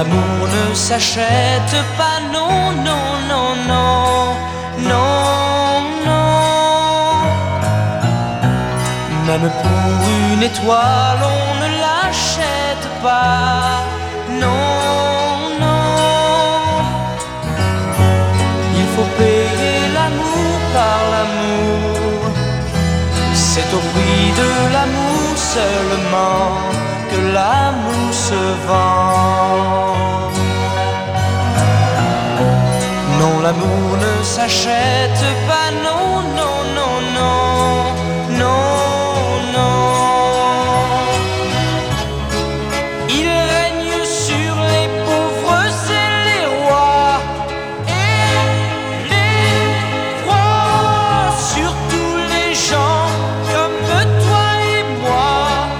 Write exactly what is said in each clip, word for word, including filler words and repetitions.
l'amour ne s'achète pas, non, non, non, non, non, non. Même pour une étoile, on ne l'achète pas, non, non. Il faut payer l'amour par l'amour. C'est au prix de l'amour seulement que l'amour se vend. Non, l'amour ne s'achète pas, non, non, non, non, non, non. Il règne sur les pauvres et les rois, et les rois sur tous les gens comme toi et moi.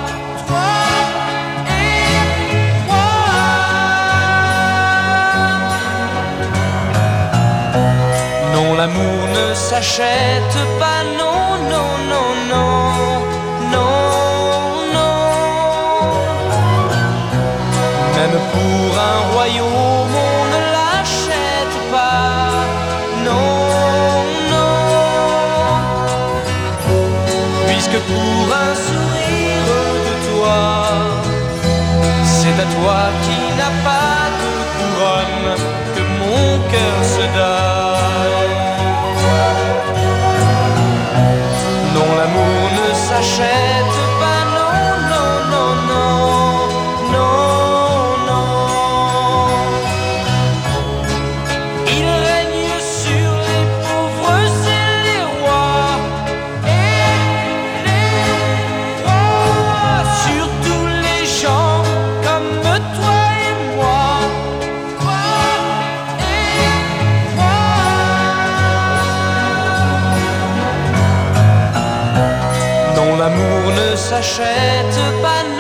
L'amour ne s'achète pas, non, non, non, non, non, non. Même pour un royaume, on ne l'achète pas, non, non. Puisque pour un sourire de toi, c'est à toi qui n'as pas de couronne que mon cœur se donne. Non, l'amour ne s'achète pas, non, non, non, non, non, non. Il règne sur les pauvres et les rois, et les rois sur tous les gens comme toi et moi. Toi et moi. Non, l'amour ne s'achète pas,